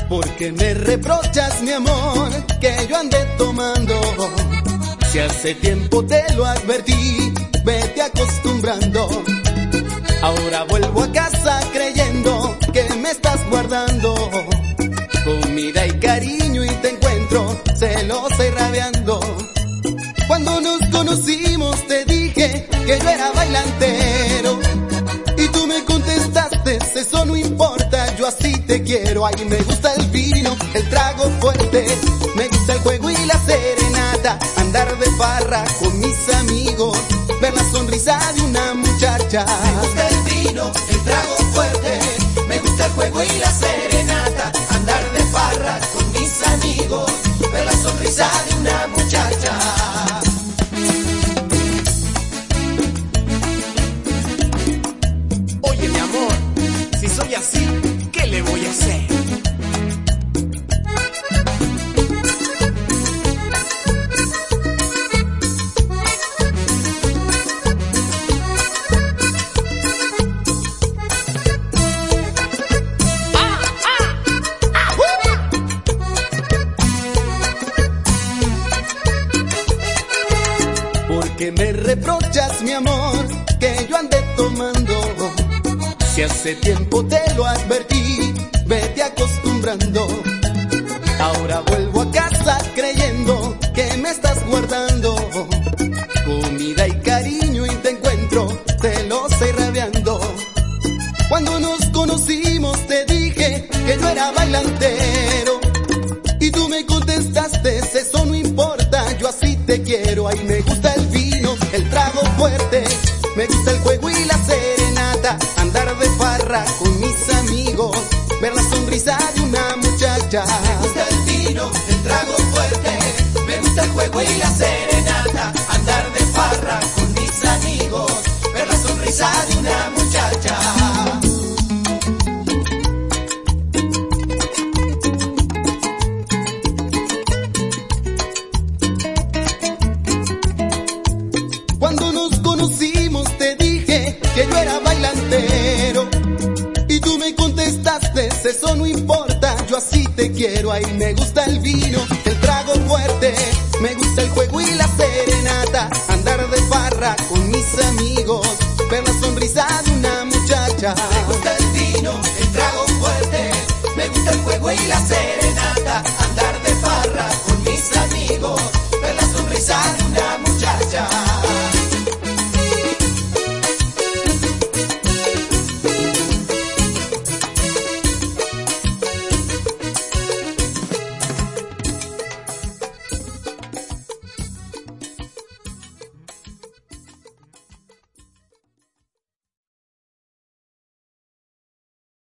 Porque me reprochas, mi amor, que yo ande tomando. Si hace tiempo te lo advertí, vete acostumbrando. Ahora vuelvo a casa creyendo que me estás guardando comida y cariño y te encuentro celosa y rabiando. Cuando nos conocimos te dije que yo era bailantero y tú me contestaste, eso no importa, yo así te quiero. Ay, me gusta el vino, el trago fuerte, me gusta el juego y la serenata, andar de farra con mis amigos, ver la sonrisa de una muchacha. Me gusta el vino, el trago fuerte, me gusta el juego y la serenata, andar de farra con mis amigos, ver la sonrisa de una muchacha. Oye, mi amor, si soy así, ¿qué le voy a hacer? Porque me reprochas, mi amor, que yo ande tomando. Si hace tiempo te lo advertí, vete acostumbrando. Ahora vuelvo a casa creyendo que me estás guardando comida y cariño y te encuentro celosa y rabiando. Cuando nos conocimos te dije que yo era bailantero y tú me contestaste, eso no importa, yo así te quiero. Ay, me gusta el vino, el trago fuerte, me gusta el juego y la serenata, andar de farra con mis amigos, ver la sonrisa de una muchacha. Me gusta el vino, el trago fuerte, me gusta el juego y la serenata, andar de farra con mis amigos, ver la sonrisa de una muchacha. Cuando nos conocimos te dije que yo era bailantero y tú me contestaste, eso no importa, yo así te quiero. Ay, me gusta el vino, el trago fuerte, me gusta el juego y la serenata, andar de farra con mis amigos, ver la sonrisa de una muchacha. Me gusta el vino, el trago fuerte, me gusta el juego y la serenata, andar de farra con mis amigos, ver la sonrisa de una